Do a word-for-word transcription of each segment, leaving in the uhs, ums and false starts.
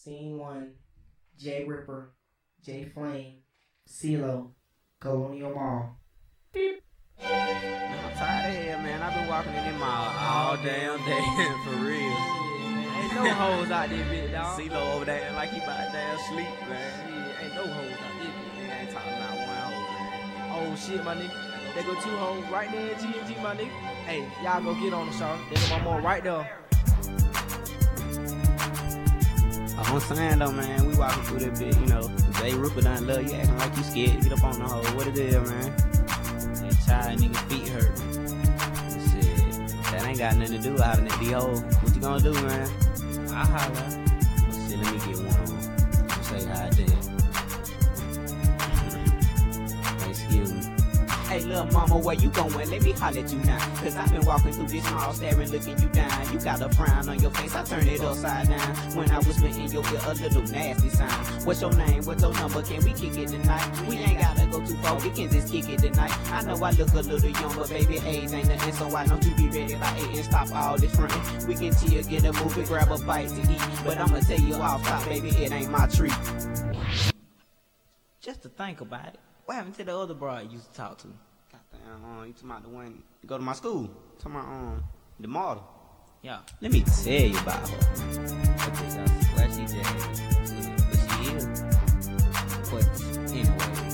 Scene one, J Ripper, J Flame, CeeLo, Colonial Mall. Beep. I'm tired of here, man. I've been walking in the mall all damn day, for real. Yeah, ain't no hoes out there, bitch, dog. CeeLo over there like he about to damn sleep, man. Yeah, ain't no hoes out there, bitch. Nigga ain't talking about one hoe, man. Oh shit, my nigga. They go two hoes right there in G and G, my nigga. Hey, y'all go get on the show. They got my mom right there. I'm saying though, man, we walking through that bit, you know. J Ripper done love you, acting like you scared to get up on the hoe. What it is, man? That child nigga feet hurt. Shit, that ain't got nothing to do with hollering at the hoe. What you gonna do, man? I holler. Well, shit, let me get one on. Say how I did. Excuse me. Hey, little mama, where you going? Let me holler at you now. Cause I've been walking through this mall, staring, looking you down. You got a frown on your face, I turn it upside down. When I was in your ear, a little nasty sign. What's your name? What's your number? Can we kick it tonight? We ain't gotta go too far, we can just kick it tonight. I know I look a little young, but baby, age ain't nothing. So why don't you be ready by eight and stop all this frontin'? We can chill, get a movie, grab a bite to eat. But I'ma tell you off top, baby, it ain't my treat. Just to think about it. What happened to the other broad you used to talk to? Goddamn, uh, you talking about the one you go to my school? Talking about um, the model. Yeah. Let me tell you about her. Okay, well, she just, yeah, but she is. But anyway,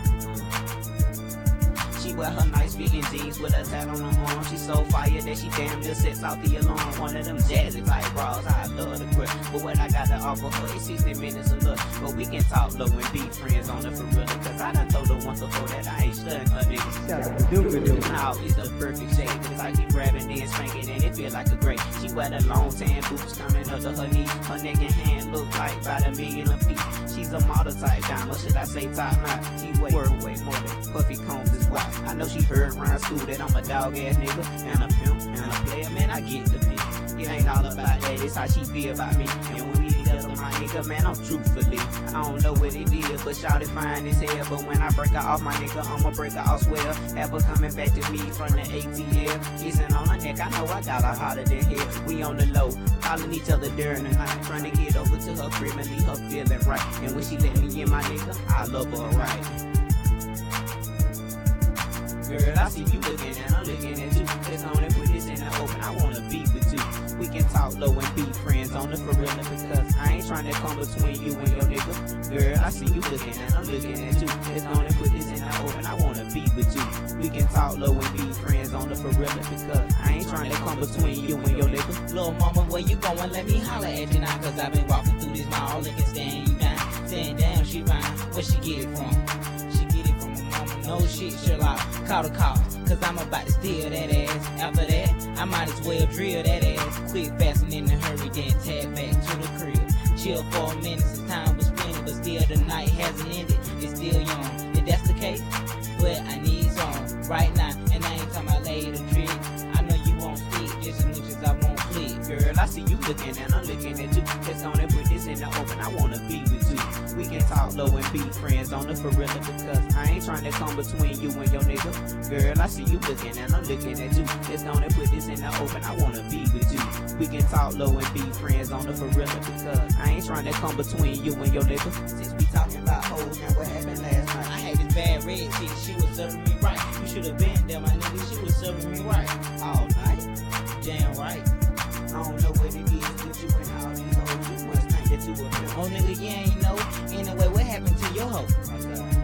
um, she wear her nice fitting jeans with a tat on her arm. She so fire that she damn near sets off the alarm. One of them jazzy type bras, I love the grip. But what I got to offer her is sixty minutes of look. But we can talk low and be friends on the for real. Cause I done told her once before that I ain't studying her niggas. Now it's the perfect shade. It's like she grabbing and spanking and it feel like a grape. She wear the long tan boots coming up to her knee. Her neck and hand look like about a million of feet. She's a model type down, or should I say top notch? She way, way more than Puffy Combs is why. I know she heard around school that I'm a dog ass nigga and a pimp and a player. Man, I get the bitch. It ain't all about that, it's how she feel about me. And when we together, my nigga, man, I'm truthfully. I don't know what it is, but shawty fine as hell. But when I break her off, my nigga, I'ma break her off swell. Have her coming back to me from the A T L. Kissing on her neck, I know I got her hotter than hell. We on the low, calling each other during the night. Trying to get over to her crib and leave her feeling right. And when she let me in, my nigga, I love her right. Girl, I see you looking and I'm looking at you. Just on and put this in the open, I wanna be with you. We can talk low and be friends on the for real. Because I ain't trying to come between you and your nigga. Girl, I see you looking and I'm looking at you. Just on and put this in the open, I wanna be with you. We can talk low and be friends on the for real. Because I ain't trying to come between you and your nigga. Little mama, where you going? Let me holler at you now. Cause I've been walking through this mall looking, staring you down. Saying damn, she fine. Where she get it from? She get it from her mama. No shit, Sherlock. Call the cops, cause I'm about to steal that ass. After that, I might as well drill that ass. Quick, fast, and in a hurry, then tag back to the crib. Chill for a minute since time was spent, but still the night hasn't ended. It's still young. If that's the case, but I need some right now. And I ain't talking about later trick. I know you won't sleep just as much as I won't sleep. Girl, I see you looking and I'm looking at you. Just on and put this in the open, I wanna be with you. We can talk low and be friends on the for real. Because I ain't trying to come between you and your nigga. Girl, I see you looking and I'm looking at you. Just on and put this in the open, I wanna be with you. We can talk low and be friends on the for real. Because I ain't trying to come between you and your nigga. Since we talking about hoes, now what happened last night? I had this bad red chick, she was serving me right. You should have been there, my nigga, she was serving me right. All night? Damn right. I don't know what it is with you and all these hoes. You must think that you a pimp. Oh nigga, you ain't know. Anyway, what happened to your hoe?